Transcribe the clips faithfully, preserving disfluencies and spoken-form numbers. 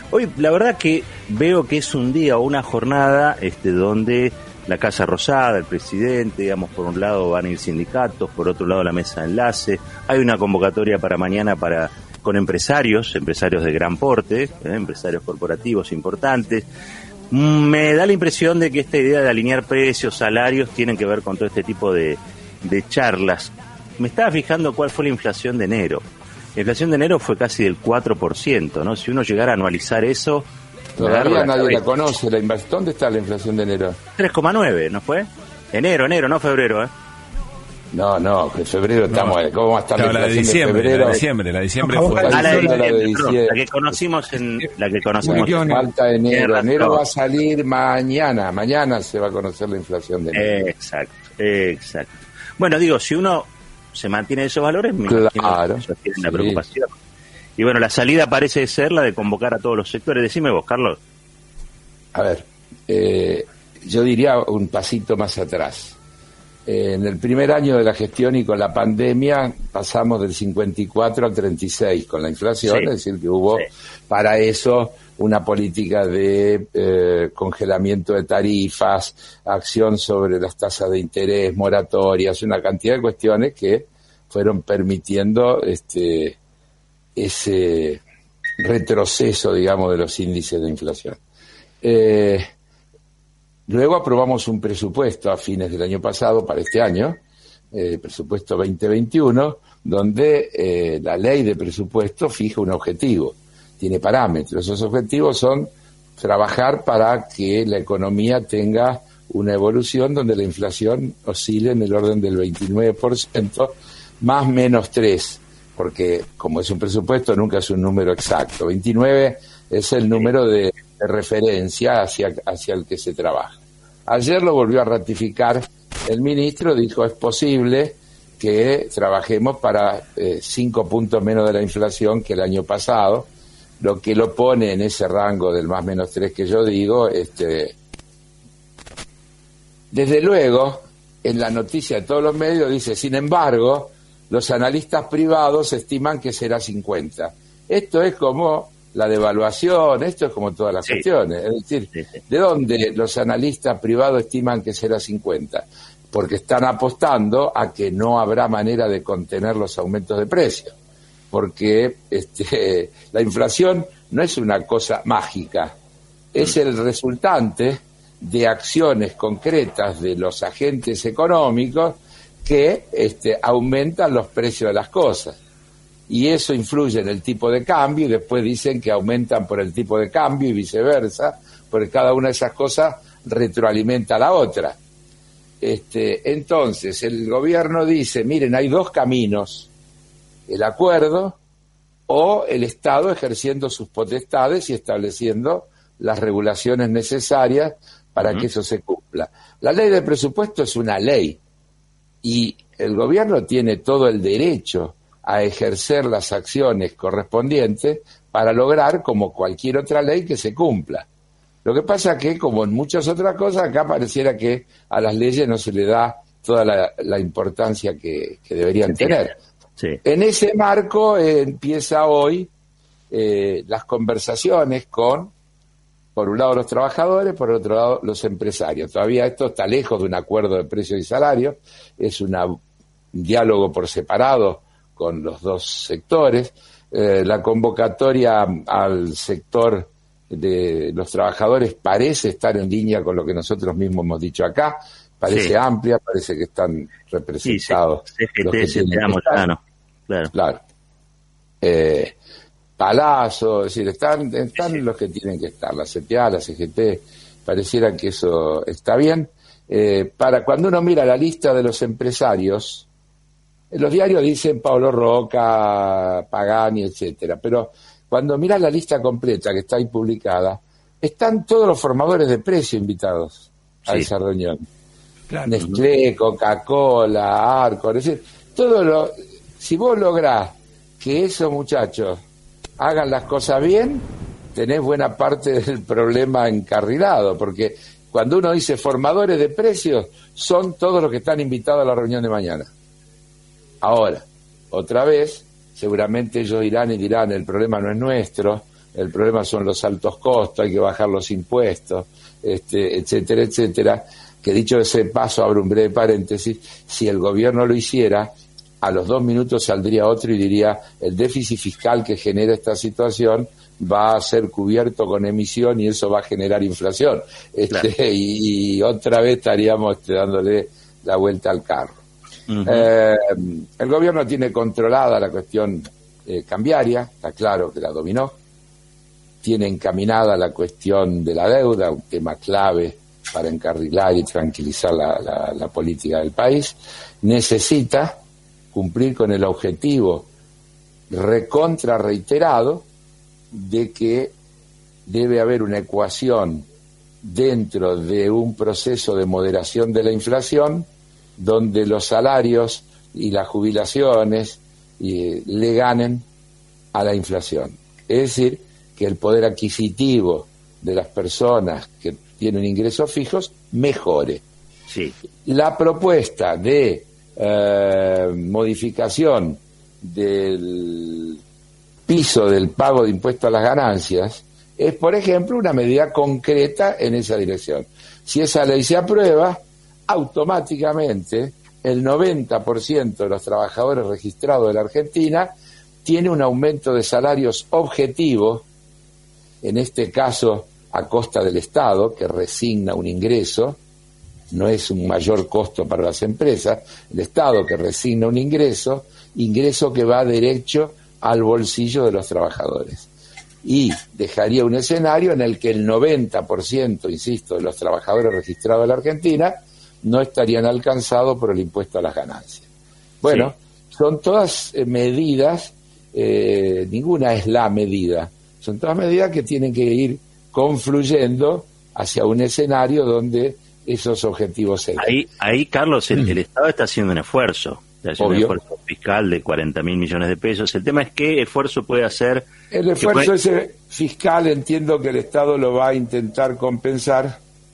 Hoy la verdad que veo que es un día o una jornada este, donde la Casa Rosada, el presidente, digamos, por un lado van a ir sindicatos, por otro lado la mesa de enlace, hay una convocatoria para mañana para con empresarios, empresarios de gran porte, ¿eh? empresarios corporativos importantes. Me da la impresión de que esta idea de alinear precios, salarios, tienen que ver con todo este tipo de, de charlas. Me estaba fijando cuál fue la inflación de enero. La inflación de enero fue casi del cuatro por ciento, ¿no? Si uno llegara a anualizar eso... Todavía nadie la, la conoce. La inv- ¿Dónde está la inflación de enero? tres coma nueve, ¿no fue? Enero, enero, no febrero, ¿eh? No, no, que en febrero estamos... No. ¿Cómo va a estar claro, la inflación de diciembre, de febrero? La de diciembre, la de diciembre no, fue... La, la, de diciembre, la, de diciembre. la que conocimos en... La que conocimos en, falta enero. Enero va a salir mañana. Mañana se va a conocer la inflación de enero. Exacto, exacto. Bueno, digo, si uno se mantiene esos valores, me claro, imagino que tienen la preocupación. Sí. Y bueno, la salida parece ser la de convocar a todos los sectores. Decime vos, Carlos. A ver, eh, yo diría un pasito más atrás. Eh, en el primer año de la gestión y con la pandemia pasamos del cincuenta y cuatro al treinta y seis con la inflación, sí. Es decir, que hubo sí. para eso una política de eh, congelamiento de tarifas, acción sobre las tasas de interés, moratorias, una cantidad de cuestiones que fueron permitiendo este ese retroceso, digamos, de los índices de inflación. Eh, luego aprobamos un presupuesto a fines del año pasado para este año, eh, presupuesto veinte veintiuno, donde eh, la ley de presupuesto fija un objetivo, tiene parámetros. Esos objetivos son trabajar para que la economía tenga una evolución donde la inflación oscile en el orden del veintinueve por ciento, más menos tres, porque como es un presupuesto nunca es un número exacto. veintinueve es el número de, de referencia hacia, hacia el que se trabaja. Ayer lo volvió a ratificar el ministro, dijo es posible que trabajemos para eh, cinco puntos menos de la inflación que el año pasado, lo que lo pone en ese rango del más menos tres que yo digo. Este, desde luego, en la noticia de todos los medios dice, sin embargo, los analistas privados estiman que será cincuenta. Esto es como la devaluación, esto es como todas las sí. cuestiones. Es decir, sí, sí. ¿de dónde los analistas privados estiman que será cincuenta? Porque están apostando a que no habrá manera de contener los aumentos de precios. Porque este, la inflación no es una cosa mágica, es el resultante de acciones concretas de los agentes económicos que este, aumentan los precios de las cosas. Y eso influye en el tipo de cambio, y después dicen que aumentan por el tipo de cambio y viceversa, porque cada una de esas cosas retroalimenta a la otra. Este, entonces, el gobierno dice, miren, hay dos caminos, el acuerdo o el Estado ejerciendo sus potestades y estableciendo las regulaciones necesarias para uh-huh. que eso se cumpla. La ley de presupuesto es una ley, y el gobierno tiene todo el derecho a ejercer las acciones correspondientes para lograr, como cualquier otra ley, que se cumpla. Lo que pasa que, como en muchas otras cosas, acá pareciera que a las leyes no se le da toda la, la importancia que, que deberían tener. Sí. En ese marco eh, empieza hoy eh, las conversaciones con, por un lado, los trabajadores, por otro lado, los empresarios. Todavía esto está lejos de un acuerdo de precios y salarios, es una, un diálogo por separado con los dos sectores. Eh, la convocatoria al sector de los trabajadores parece estar en línea con lo que nosotros mismos hemos dicho acá, parece sí. amplia, parece que están representados. Sí, sí. Los que tienen que estar. Claro. Claro. claro. Eh, Palazzo, es decir, están, están sí. los que tienen que estar, la C T A, la C G T, pareciera que eso está bien. Eh, para cuando uno mira la lista de los empresarios, en los diarios dicen Pablo Roca, Pagani, etcétera, pero cuando miras la lista completa que está ahí publicada, están todos los formadores de precio invitados a sí. esa reunión. Claro. Nestlé, Coca-Cola, Arcor, es decir, todo lo, si vos lográs que esos muchachos hagan las cosas bien, tenés buena parte del problema encarrilado, porque cuando uno dice formadores de precios, son todos los que están invitados a la reunión de mañana. Ahora, otra vez, seguramente ellos irán y dirán, el problema no es nuestro, el problema son los altos costos, hay que bajar los impuestos, este, etcétera, etcétera, que dicho ese paso, abro un breve paréntesis, si el gobierno lo hiciera, a los dos minutos saldría otro y diría, el déficit fiscal que genera esta situación va a ser cubierto con emisión y eso va a generar inflación. Este, claro. y, y otra vez estaríamos este, dándole la vuelta al carro. Uh-huh. Eh, el gobierno tiene controlada la cuestión eh, cambiaria, está claro que la dominó, tiene encaminada la cuestión de la deuda, un tema clave para encarrilar y tranquilizar la, la, la política del país, necesita cumplir con el objetivo recontra reiterado de que debe haber una ecuación dentro de un proceso de moderación de la inflación donde los salarios y las jubilaciones eh, le ganen a la inflación. Es decir, que el poder adquisitivo de las personas que tienen ingresos fijos mejore. Sí. La propuesta de eh, modificación del piso del pago de impuesto a las ganancias es, por ejemplo, una medida concreta en esa dirección. Si esa ley se aprueba, automáticamente el noventa por ciento de los trabajadores registrados de la Argentina tiene un aumento de salarios objetivo, en este caso a costa del Estado, que resigna un ingreso, no es un mayor costo para las empresas, el Estado que resigna un ingreso, ingreso que va derecho al bolsillo de los trabajadores. Y dejaría un escenario en el que el noventa por ciento, insisto, de los trabajadores registrados en la Argentina no estarían alcanzados por el impuesto a las ganancias. Bueno, sí. Son todas eh, medidas, eh, ninguna es la medida, son todas medidas que tienen que ir confluyendo hacia un escenario donde esos objetivos se den. Ahí, ahí Carlos, el, el Estado está haciendo un esfuerzo, está haciendo Obvio. un esfuerzo fiscal de cuarenta mil millones de pesos. El tema es qué esfuerzo puede hacer. El esfuerzo puede... ese fiscal entiendo que el Estado lo va a intentar compensar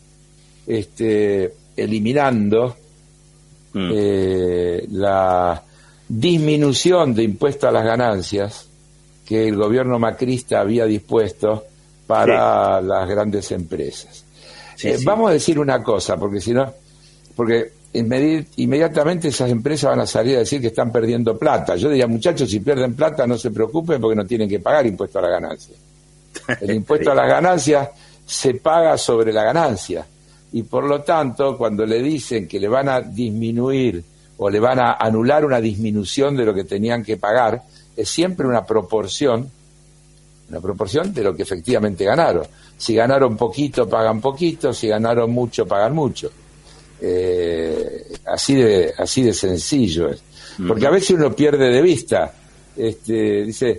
este, eliminando mm. eh, la disminución de impuesto a las ganancias que el gobierno macrista había dispuesto para sí. las grandes empresas. Sí, eh, sí. Vamos a decir una cosa, porque si no, porque inmedi- inmediatamente esas empresas van a salir a decir que están perdiendo plata. Yo diría, muchachos, si pierden plata no se preocupen porque no tienen que pagar impuesto a la ganancia. El impuesto a las ganancias se paga sobre la ganancia y por lo tanto cuando le dicen que le van a disminuir o le van a anular una disminución de lo que tenían que pagar, es siempre una proporción, una proporción de lo que efectivamente ganaron. Si ganaron poquito, pagan poquito, si ganaron mucho, pagan mucho. Eh, así de así de sencillo es. Porque a veces uno pierde de vista, este, dice,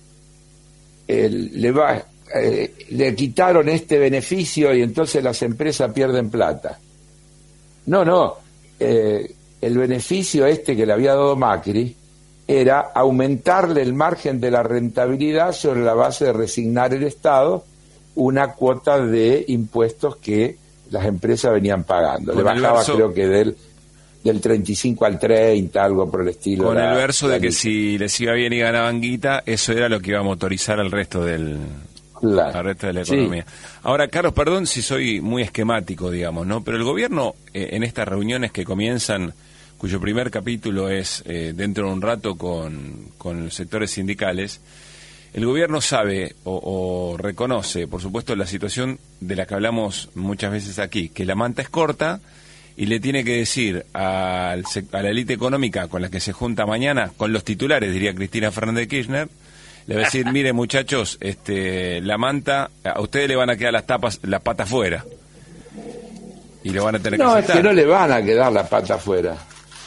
eh, le va, eh, le quitaron este beneficio y entonces las empresas pierden plata. No, no, eh, el beneficio este que le había dado Macri era aumentarle el margen de la rentabilidad sobre la base de resignar el Estado una cuota de impuestos que las empresas venían pagando. Con Le bajaba verso, creo que del, del treinta y cinco al treinta, algo por el estilo. Con la, el verso de que lista. Si les iba bien y ganaban guita, eso era lo que iba a motorizar al resto del... Claro. al resto de la economía. Sí. Ahora, Carlos, perdón si soy muy esquemático, digamos, ¿no? Pero el gobierno, eh, en estas reuniones que comienzan, cuyo primer capítulo es eh, dentro de un rato con, con los sectores sindicales, el gobierno sabe o, o reconoce, por supuesto, la situación de la que hablamos muchas veces aquí, que la manta es corta y le tiene que decir al, a la élite económica con la que se junta mañana, con los titulares, diría Cristina Fernández de Kirchner, le va a decir, mire muchachos, este, la manta, a ustedes le van a quedar las tapas, las patas fuera. Y lo van a tener que No, aceptar. es que no le van a quedar las patas fuera.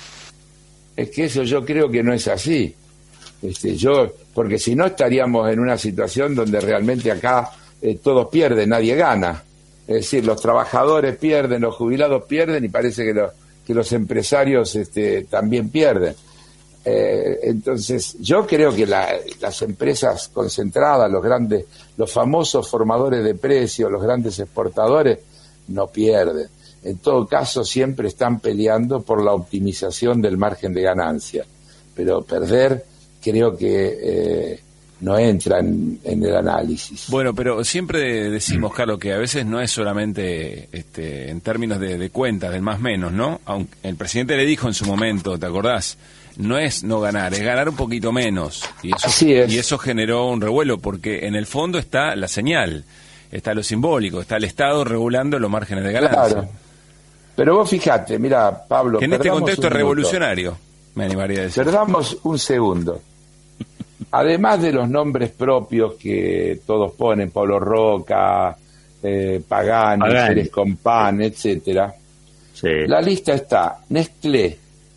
Es que eso yo creo que no es así. Este, yo, porque si no estaríamos en una situación donde realmente acá eh, todos pierden, nadie gana. Es decir, los trabajadores pierden, los jubilados pierden y parece que, lo, que los empresarios este, también pierden. Eh, entonces, yo creo que la, las empresas concentradas, los grandes, los famosos formadores de precios, los grandes exportadores, no pierden. En todo caso, siempre están peleando por la optimización del margen de ganancia. Pero perder, creo que eh, no entra en, en el análisis. Bueno, pero siempre decimos, Carlos, que a veces no es solamente este, en términos de, de cuentas, del más menos, ¿no? Aunque el presidente le dijo en su momento, ¿te acordás? No es no ganar, es ganar un poquito menos. Y eso, Así es. Y eso generó un revuelo, porque en el fondo está la señal, está lo simbólico, está el Estado regulando los márgenes de ganancia. Claro. Pero vos fijate, mira, Pablo... Que en este contexto es minuto. revolucionario, me animaría a decir. Perdamos un segundo. Además de los nombres propios que todos ponen, Pablo Roca, eh, Pagani, Pagani. Pérez Compán, etcétera, Sí. la lista está Nestlé,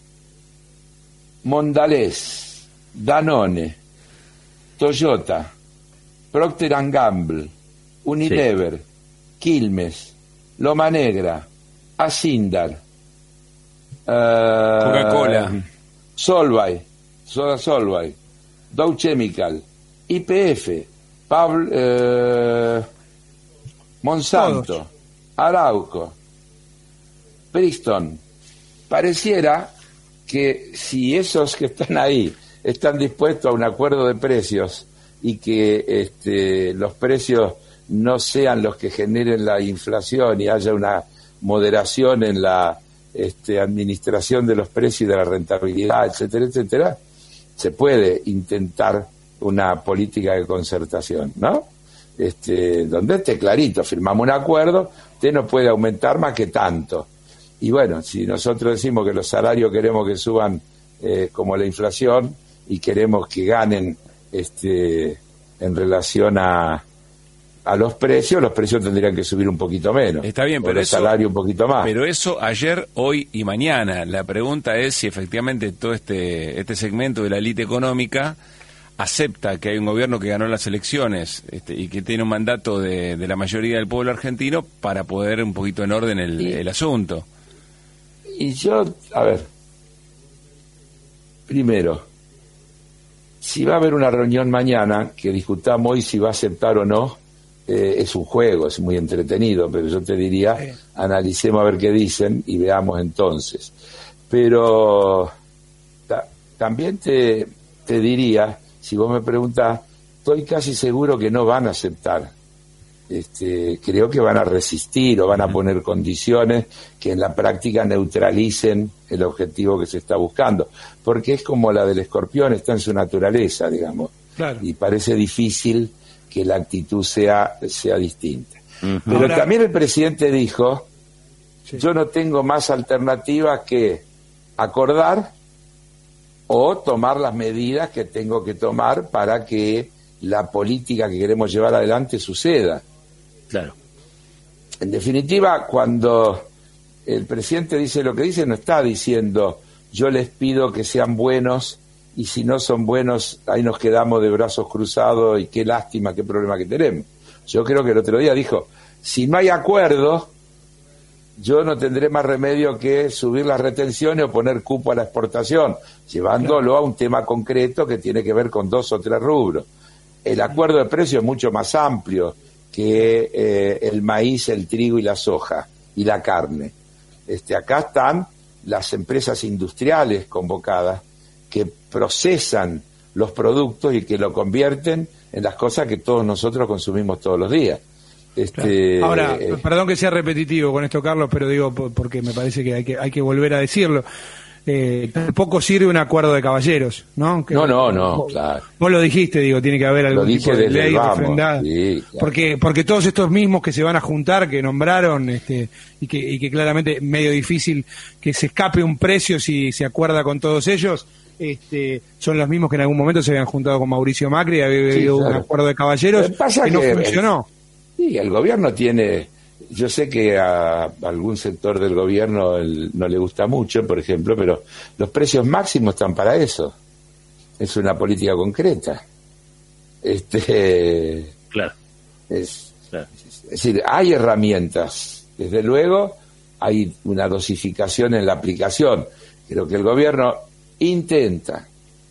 Mondelez, Danone, Toyota, Procter and Gamble, Unilever, sí. Quilmes, Loma Negra, Asindar, uh, Coca-Cola, Solvay, Soda Solvay, Dow Chemical, Y P F, Pablo, eh, Monsanto, Todos. Arauco, Bristol. Pareciera que si esos que están ahí están dispuestos a un acuerdo de precios y que este, los precios no sean los que generen la inflación y haya una moderación en la este, administración de los precios y de la rentabilidad, etcétera, etcétera, se puede intentar una política de concertación, ¿no? Este, donde esté clarito, firmamos un acuerdo, usted no puede aumentar más que tanto. Y bueno, si nosotros decimos que los salarios queremos que suban eh, como la inflación y queremos que ganen este, en relación a, a los precios, los precios tendrían que subir un poquito menos. Está bien, pero el eso, salario un poquito más. Pero eso ayer, hoy y mañana. La pregunta es si efectivamente todo este, este segmento de la élite económica acepta que hay un gobierno que ganó las elecciones este, y que tiene un mandato de, de la mayoría del pueblo argentino para poner un poquito en orden el, y, el asunto. Y yo, a ver, primero, si va a haber una reunión mañana, que discutamos hoy si va a aceptar o no, eh, es un juego, es muy entretenido, pero yo te diría, sí. analicemos a ver qué dicen y veamos entonces. Pero ta, también te, te diría, si vos me preguntás, estoy casi seguro que no van a aceptar. Este, creo que van a resistir o van a poner condiciones que en la práctica neutralicen el objetivo que se está buscando, porque es como la del escorpión, está en su naturaleza, digamos, claro. Y parece difícil que la actitud sea, sea distinta. Uh-huh. Pero Ahora, también el presidente dijo, sí. yo no tengo más alternativa que acordar o tomar las medidas que tengo que tomar para que la política que queremos llevar adelante suceda. Claro. En definitiva, cuando el presidente dice lo que dice, no está diciendo yo les pido que sean buenos y si no son buenos, ahí nos quedamos de brazos cruzados y qué lástima, qué problema que tenemos. Yo creo que el otro día dijo, si no hay acuerdo, yo no tendré más remedio que subir las retenciones o poner cupo a la exportación, llevándolo claro. a un tema concreto que tiene que ver con dos o tres rubros. El acuerdo de precio es mucho más amplio que eh, el maíz, el trigo y la soja y la carne. Este, acá están las empresas industriales convocadas que procesan los productos y que lo convierten en las cosas que todos nosotros consumimos todos los días. Este, claro. Ahora, eh, perdón que sea repetitivo con esto, Carlos, pero digo porque me parece que hay que, hay que volver a decirlo. Eh, tampoco sirve un acuerdo de caballeros, ¿no? Que, no, no, no, vos, claro. Vos lo dijiste, digo, tiene que haber algún tipo de ley refrendada. Sí, claro. Porque porque todos estos mismos que se van a juntar, que nombraron, este y que y que claramente es medio difícil que se escape un precio si se acuerda con todos ellos, este son los mismos que en algún momento se habían juntado con Mauricio Macri y había habido sí, claro. un acuerdo de caballeros que, que no funcionó. El, sí, el gobierno tiene... Yo sé que a algún sector del gobierno el, no le gusta mucho, por ejemplo, pero los precios máximos están para eso. Es una política concreta. Este, claro. Es, claro. es decir, hay herramientas. Desde luego, hay una dosificación en la aplicación. Creo que el gobierno intenta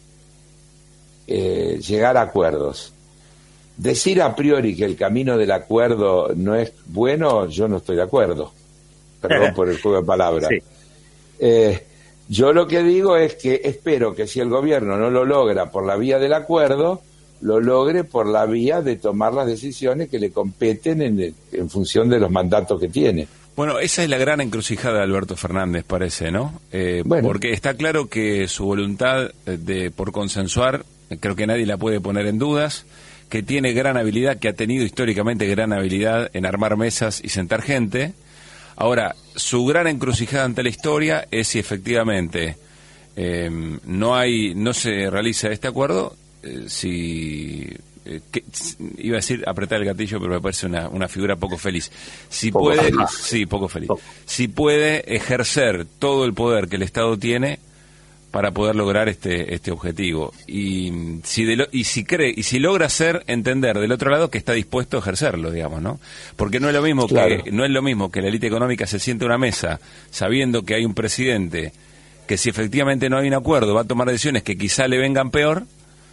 eh, llegar a acuerdos. Decir a priori que el camino del acuerdo no es bueno, yo no estoy de acuerdo. Perdón por el juego de palabras. Sí. Eh, yo lo que digo es que espero que si el gobierno no lo logra por la vía del acuerdo, lo logre por la vía de tomar las decisiones que le competen en, en función de los mandatos que tiene. Bueno, esa es la gran encrucijada de Alberto Fernández, parece, ¿no? Eh, bueno. Porque está claro que su voluntad de por consensuar, creo que nadie la puede poner en dudas, que tiene gran habilidad, que ha tenido históricamente gran habilidad en armar mesas y sentar gente. Ahora, su gran encrucijada ante la historia es si efectivamente eh, no hay, no se realiza este acuerdo, eh, si eh, que, iba a decir apretar el gatillo, pero me parece una, una figura poco feliz. Si poco puede, feliz. sí, poco feliz. Poco. Si puede ejercer todo el poder que el Estado tiene para poder lograr este este objetivo, y si de lo, y si cree y si logra hacer entender del otro lado que está dispuesto a ejercerlo, digamos, ¿no? Porque no es lo mismo claro. que no es lo mismo que la élite económica se siente a una mesa sabiendo que hay un presidente que, si efectivamente no hay un acuerdo, va a tomar decisiones que quizá le vengan peor.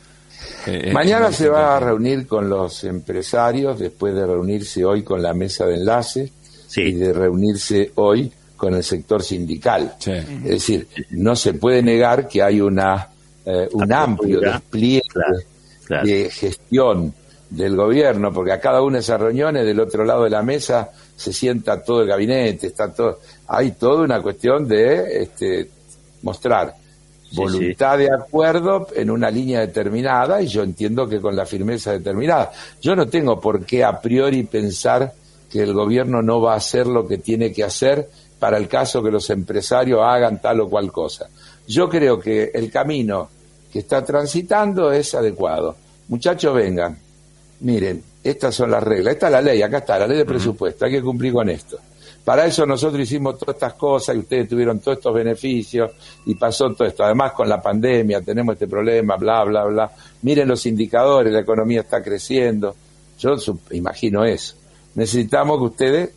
Eh, Mañana es se va a que... reunir con los empresarios, después de reunirse hoy con la mesa de enlace, sí. y de reunirse hoy con el sector sindical. Sí. Es decir, no se puede negar que hay una eh, un Apertura. amplio despliegue Claro, claro. de gestión del gobierno, porque a cada una de esas reuniones, del otro lado de la mesa, se sienta todo el gabinete, está todo, hay toda una cuestión de este, mostrar Sí, voluntad sí. de acuerdo en una línea determinada, y yo entiendo que con la firmeza determinada. Yo no tengo por qué a priori pensar que el gobierno no va a hacer lo que tiene que hacer para el caso que los empresarios hagan tal o cual cosa. Yo creo que el camino que está transitando es adecuado. Muchachos, vengan, miren, estas son las reglas, esta es la ley, acá está, la ley de presupuesto, hay que cumplir con esto. Para eso nosotros hicimos todas estas cosas y ustedes tuvieron todos estos beneficios y pasó todo esto. Además, con la pandemia tenemos este problema, bla, bla, bla. Miren los indicadores, la economía está creciendo. Yo imagino eso. Necesitamos que ustedes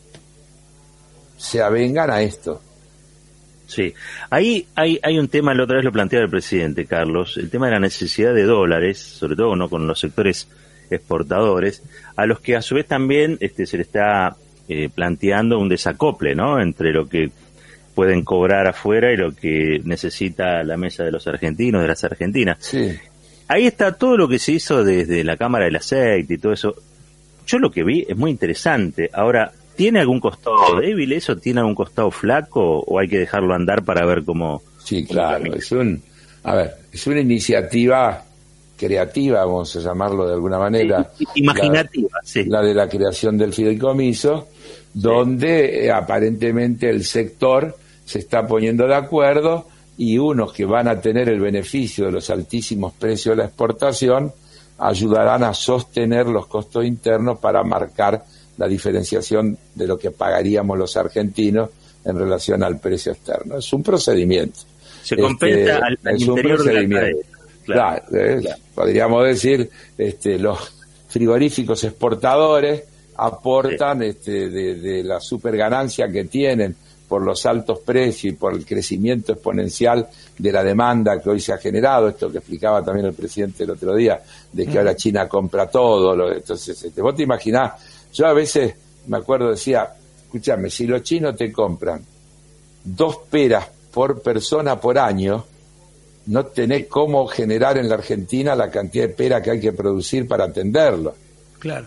se avengan a esto. Sí, ahí hay, hay un tema, la otra vez lo planteaba el presidente, Carlos, el tema de la necesidad de dólares, sobre todo no con los sectores exportadores, a los que a su vez también este, se le está eh, planteando un desacople, ¿no?, entre lo que pueden cobrar afuera y lo que necesita la mesa de los argentinos, de las argentinas. Sí. Ahí está todo lo que se hizo desde la Cámara del Aceite y todo eso. Yo lo que vi es muy interesante. Ahora, ¿tiene algún costado débil eso? ¿Tiene algún costado flaco? ¿O hay que dejarlo andar para ver cómo...? Sí, claro. Es un, a ver, es una iniciativa creativa, vamos a llamarlo de alguna manera. Sí, imaginativa, la, sí. La de la creación del fideicomiso, donde sí. eh, aparentemente el sector se está poniendo de acuerdo, y unos que van a tener el beneficio de los altísimos precios de la exportación ayudarán a sostener los costos internos para marcar la diferenciación de lo que pagaríamos los argentinos en relación al precio externo. Es un procedimiento. Se compensa este, al, al es interior un procedimiento. De la cadena. Claro, claro, es, claro. Podríamos decir, este, los frigoríficos exportadores aportan sí. este, de, de la superganancia que tienen por los altos precios y por el crecimiento exponencial de la demanda que hoy se ha generado, esto que explicaba también el presidente el otro día, de que ahora China compra todo. Lo, entonces, este, vos te imaginás, yo a veces me acuerdo, decía, escúchame, si los chinos te compran dos peras por persona por año, no tenés cómo generar en la Argentina la cantidad de peras que hay que producir para atenderlo. Claro.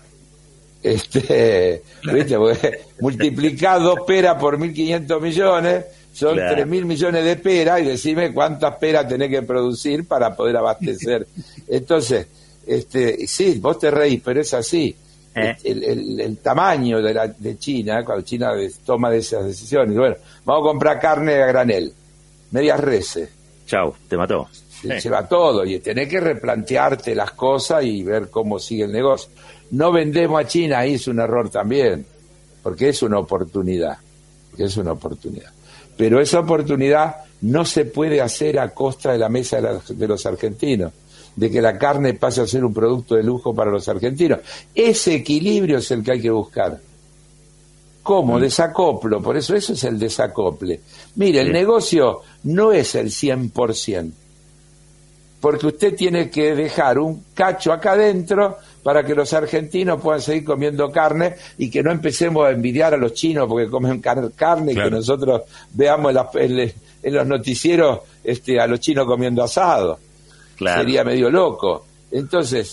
Este, ¿viste? Porque multiplicás dos peras por mil quinientos millones, son claro. tres mil millones de peras, y decime cuántas peras tenés que producir para poder abastecer. Entonces, este, sí, vos te reís, pero es así. ¿Eh? El, el, el tamaño de, la, de China, cuando China toma de esas decisiones, bueno, vamos a comprar carne a granel, medias reses. Chau, te mató. Se lleva eh. todo, y tenés que replantearte las cosas y ver cómo sigue el negocio. No vendemos a China, ahí es un error también, porque es una oportunidad, es una oportunidad. Pero esa oportunidad no se puede hacer a costa de la mesa de, la, de los argentinos, de que la carne pase a ser un producto de lujo para los argentinos. Ese equilibrio es el que hay que buscar. ¿Cómo? Mm. Desacoplo, por eso eso es el desacople. Mire, sí. el negocio no es el cien por ciento, porque usted tiene que dejar un cacho acá adentro para que los argentinos puedan seguir comiendo carne y que no empecemos a envidiar a los chinos porque comen car carne claro. y que nosotros veamos en, la, en, en los noticieros este, a los chinos comiendo asado. Claro. Sería medio loco. Entonces,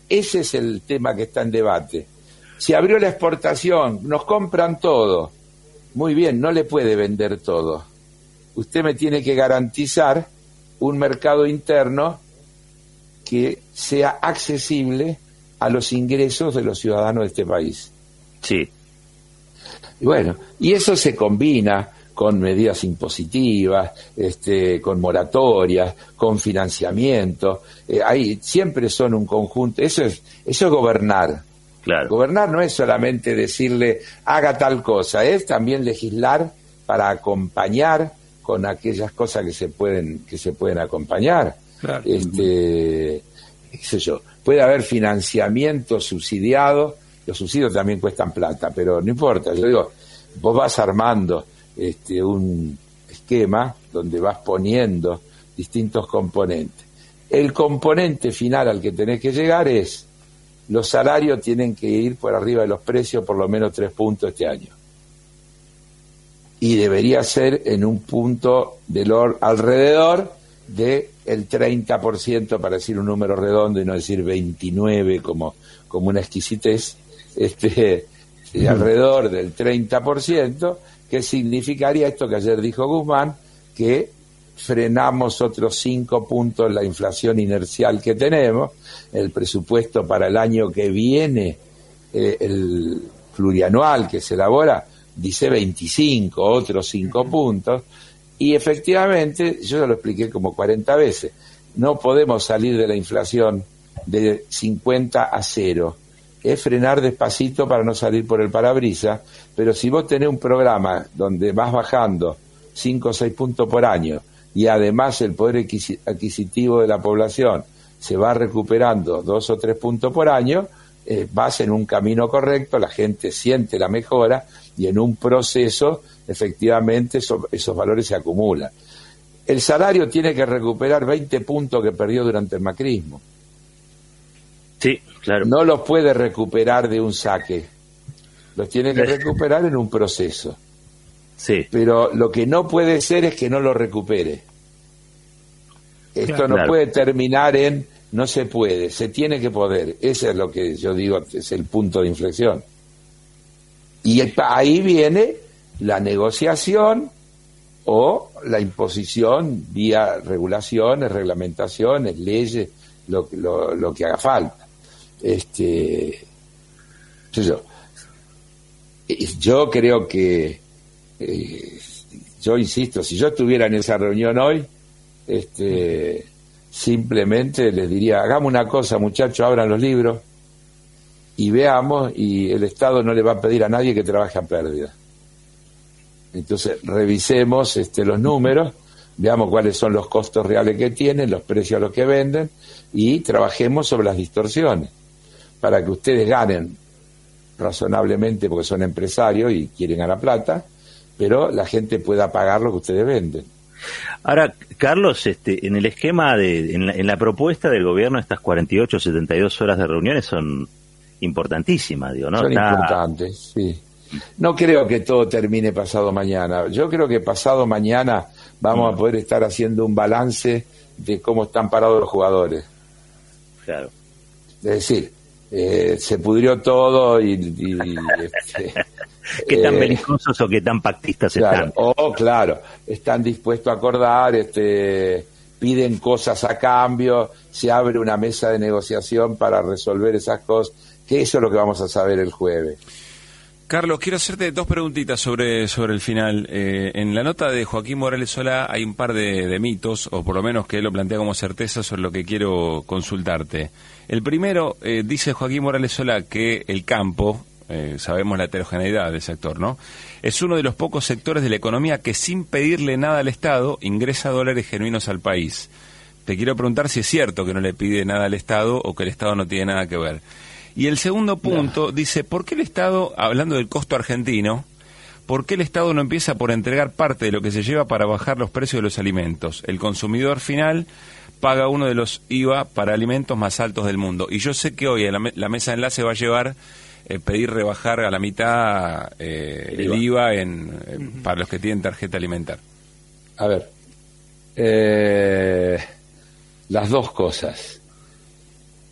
ese es el tema que está en debate. Si abrió la exportación, nos compran todo. Muy bien, no le puede vender todo. Usted me tiene que garantizar un mercado interno que sea accesible a los ingresos de los ciudadanos de este país. Sí. Y bueno, y eso se combina con medidas impositivas, este, con moratorias, con financiamiento. Eh, ahí siempre son un conjunto. Eso es, eso es gobernar. Claro. Gobernar no es solamente decirle haga tal cosa, es también legislar para acompañar con aquellas cosas que se pueden que se pueden acompañar. Claro. Este, qué sé yo, puede haber financiamiento subsidiado, los subsidios también cuestan plata, pero no importa. Yo digo, vos vas armando este un esquema donde vas poniendo distintos componentes. El componente final al que tenés que llegar es los salarios tienen que ir por arriba de los precios por lo menos tres puntos este año. Y debería ser en un punto del or, alrededor de el treinta por ciento, para decir un número redondo y no decir veintinueve como, como una exquisitez, este, de alrededor del treinta por ciento, que significaría esto que ayer dijo Guzmán, que frenamos otros cinco puntos la inflación inercial que tenemos. El presupuesto para el año que viene, eh, el plurianual que se elabora, dice veinticinco, otros cinco puntos, y efectivamente, yo ya lo expliqué como cuarenta veces, no podemos salir de la inflación de cincuenta a cero, es frenar despacito para no salir por el parabrisas, pero si vos tenés un programa donde vas bajando cinco o seis puntos por año, y además el poder adquisitivo de la población se va recuperando dos o tres puntos por año, eh, vas en un camino correcto, la gente siente la mejora y en un proceso efectivamente eso, esos valores se acumulan. El salario tiene que recuperar veinte puntos que perdió durante el macrismo. Sí, claro. No los puede recuperar de un saque, los tiene que recuperar en un proceso. Sí. Pero lo que no puede ser es que no lo recupere. Esto claro. no puede terminar en no se puede, se tiene que poder. Ese es lo que yo digo, es el punto de inflexión. Y ahí viene la negociación o la imposición vía regulaciones, reglamentaciones, leyes, lo, lo, lo que haga falta. Este, yo, yo creo que Eh, yo insisto, si yo estuviera en esa reunión hoy, este, simplemente les diría, hagamos una cosa, muchachos, abran los libros y veamos, y el Estado no le va a pedir a nadie que trabaje a pérdida. Entonces, revisemos este, los números, veamos cuáles son los costos reales que tienen, los precios a los que venden, y trabajemos sobre las distorsiones, para que ustedes ganen razonablemente, porque son empresarios y quieren ganar plata, pero la gente pueda pagar lo que ustedes venden. Ahora, Carlos, este, en el esquema, de, en la, en la propuesta del gobierno, estas cuarenta y ocho, setenta y dos horas de reuniones son importantísimas, digo, ¿no? Son Está... importantes, sí. No creo que todo termine pasado mañana. Yo creo que pasado mañana vamos mm. a poder estar haciendo un balance de cómo están parados los jugadores. Claro. Es decir, eh, se pudrió todo y... y este, ¿Qué tan eh, belicosos o qué tan pactistas claro, están? O, claro, están dispuestos a acordar, este, piden cosas a cambio, se abre una mesa de negociación para resolver esas cosas, que eso es lo que vamos a saber el jueves. Carlos, quiero hacerte dos preguntitas sobre, sobre el final. Eh, en la nota de Joaquín Morales Solá hay un par de, de mitos, o por lo menos que él lo plantea como certeza, sobre lo que quiero consultarte. El primero, eh, dice Joaquín Morales Solá que el campo, eh, sabemos la heterogeneidad del sector, ¿no?, es uno de los pocos sectores de la economía que sin pedirle nada al Estado ingresa dólares genuinos al país. Te quiero preguntar si es cierto que no le pide nada al Estado o que el Estado no tiene nada que ver. Y el segundo punto, dice, ¿por qué el Estado, hablando del costo argentino, por qué el Estado no empieza por entregar parte de lo que se lleva para bajar los precios de los alimentos? El consumidor final paga uno de los I V A para alimentos más altos del mundo. Y yo sé que hoy la, la mesa de enlace va a llevar eh, pedir rebajar a la mitad eh, el I V A en, eh, uh-huh. para los que tienen tarjeta alimentar. A ver, eh, las dos cosas.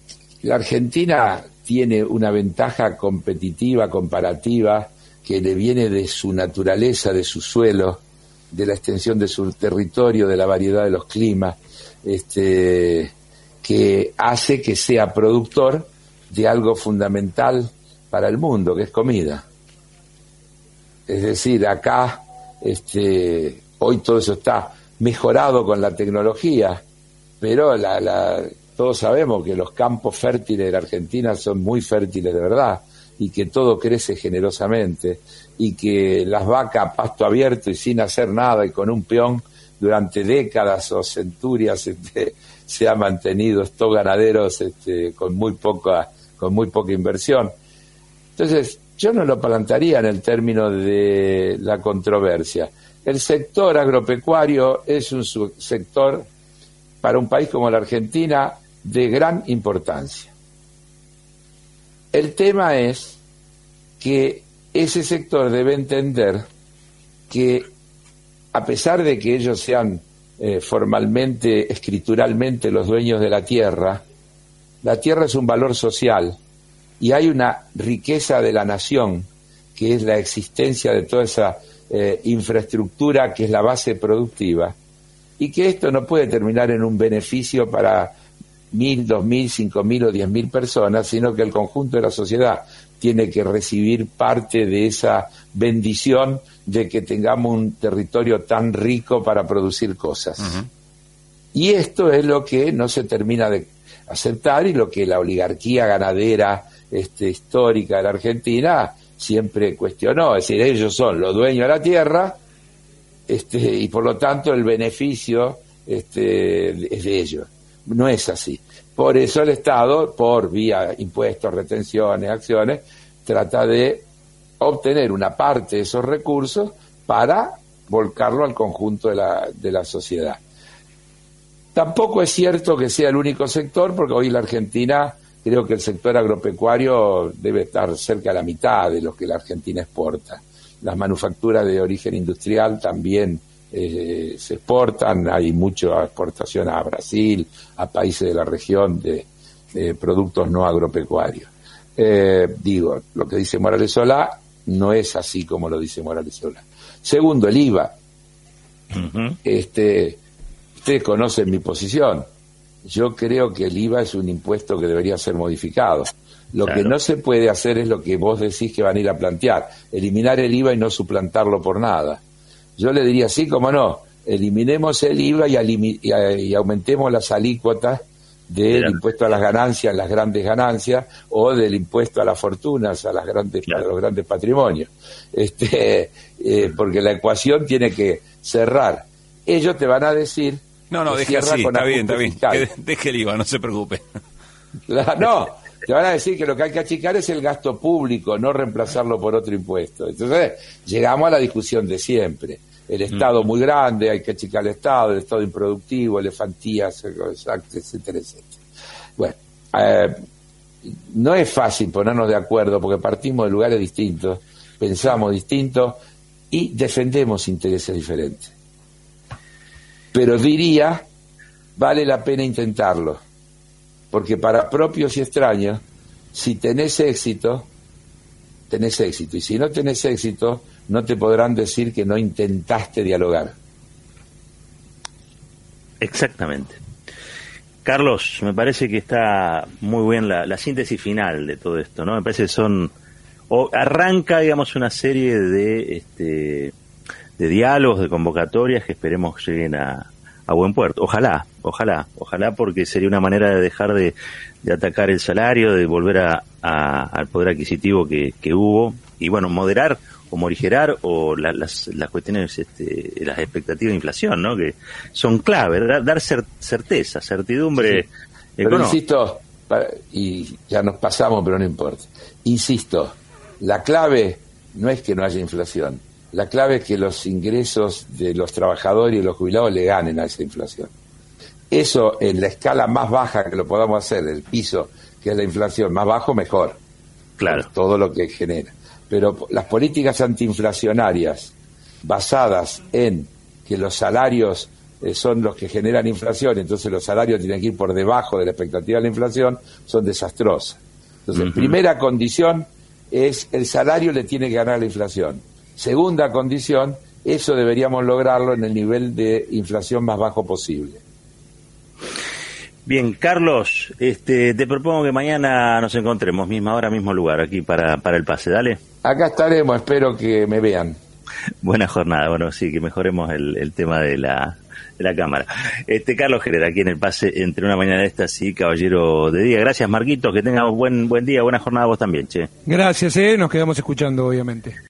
la Argentina tiene una ventaja competitiva, comparativa, que le viene de su naturaleza, de su suelo, de la extensión de su territorio, de la variedad de los climas, este, que hace que sea productor de algo fundamental para el mundo, que es comida. Es decir, acá, este, hoy todo eso está mejorado con la tecnología, pero la, la, todos sabemos que los campos fértiles de la Argentina son muy fértiles de verdad, y que todo crece generosamente, y que las vacas a pasto abierto y sin hacer nada y con un peón durante décadas o centurias este, se ha mantenido estos ganaderos este, con muy poca con muy poca inversión. Entonces, yo no lo plantearía en el término de la controversia. El sector agropecuario es un sector para un país como la Argentina de gran importancia. El tema es que ese sector debe entender que, a pesar de que ellos sean eh, formalmente, escrituralmente los dueños de la tierra, la tierra es un valor social y hay una riqueza de la nación, que es la existencia de toda esa eh, infraestructura que es la base productiva, y que esto no puede terminar en un beneficio para mil, dos mil, cinco mil o diez mil personas, sino que el conjunto de la sociedad tiene que recibir parte de esa bendición de que tengamos un territorio tan rico para producir cosas. Uh-huh. Y esto es lo que no se termina de aceptar y lo que la oligarquía ganadera este, histórica de la Argentina siempre cuestionó. Es decir, ellos son los dueños de la tierra este, y por lo tanto el beneficio este, es de ellos. No es así. Por eso el Estado, por vía impuestos, retenciones, acciones, trata de obtener una parte de esos recursos para volcarlo al conjunto de la, de la sociedad. Tampoco es cierto que sea el único sector, porque hoy la Argentina, creo que el sector agropecuario debe estar cerca de la mitad de lo que la Argentina exporta. Las manufacturas de origen industrial también Eh, se exportan, hay mucha exportación a Brasil, a países de la región de, de productos no agropecuarios. Eh, digo, lo que dice Morales Solá no es así como lo dice Morales Solá. Segundo, el I V A. Uh-huh. Este, ustedes conocen mi posición. Yo creo que el I V A es un impuesto que debería ser modificado. Lo claro. que no se puede hacer es lo que vos decís que van a ir a plantear, eliminar el I V A y no suplantarlo por nada. Yo le diría, sí, como no, eliminemos el I V A y, alimi- y, a- y aumentemos las alícuotas del claro. impuesto a las ganancias, las grandes ganancias, o del impuesto a las fortunas, a las grandes, claro. a los grandes patrimonios. Este, eh, porque la ecuación tiene que cerrar. Ellos te van a decir... No, no, deje así, está bien, está bien. Que deje el I V A, no se preocupe. La, no, te van a decir que lo que hay que achicar es el gasto público, no reemplazarlo por otro impuesto. Entonces, llegamos a la discusión de siempre. El Estado muy grande, hay que achicar el Estado, el Estado improductivo, elefantías, etcétera, etcétera. Bueno, eh, no es fácil ponernos de acuerdo porque partimos de lugares distintos, pensamos distintos y defendemos intereses diferentes. Pero diría, vale la pena intentarlo, porque para propios y extraños, si tenés éxito, tenés éxito, y si no tenés éxito, no te podrán decir que no intentaste dialogar. Exactamente. Carlos, me parece que está muy bien la, la síntesis final de todo esto, ¿no? Me parece que son... O arranca, digamos, una serie de este de diálogos, de convocatorias que esperemos lleguen a, a buen puerto. Ojalá, ojalá, ojalá, porque sería una manera de dejar de, de atacar el salario, de volver a, a, al poder adquisitivo que, que hubo, y bueno, moderar o morigerar o la, las, las cuestiones, este, las expectativas de inflación, ¿no? Que son clave, dar, dar cer, certeza, certidumbre. Sí, pero no. Insisto, para, y ya nos pasamos, pero no importa. Insisto, la clave no es que no haya inflación. La clave es que los ingresos de los trabajadores y los jubilados le ganen a esa inflación. Eso en la escala más baja que lo podamos hacer, el piso, que es la inflación, más bajo, mejor. Claro. Todo lo que genera. Pero las políticas antiinflacionarias basadas en que los salarios eh, son los que generan inflación, entonces los salarios tienen que ir por debajo de la expectativa de la inflación, son desastrosas. Entonces, uh-huh. primera condición es el salario le tiene que ganar la inflación. Segunda condición, eso deberíamos lograrlo en el nivel de inflación más bajo posible. Bien, Carlos, este, te propongo que mañana nos encontremos, misma hora, mismo lugar, aquí para, para el pase, dale. Acá estaremos, espero que me vean. Buena jornada, bueno, sí, que mejoremos el, el tema de la, de la cámara. Este, Carlos Herer, aquí en el pase entre una mañana de estas y Caballero de Día. Gracias, Marquitos, que tengas buen, buen día, buena jornada vos también, che. Gracias, eh, nos quedamos escuchando, obviamente.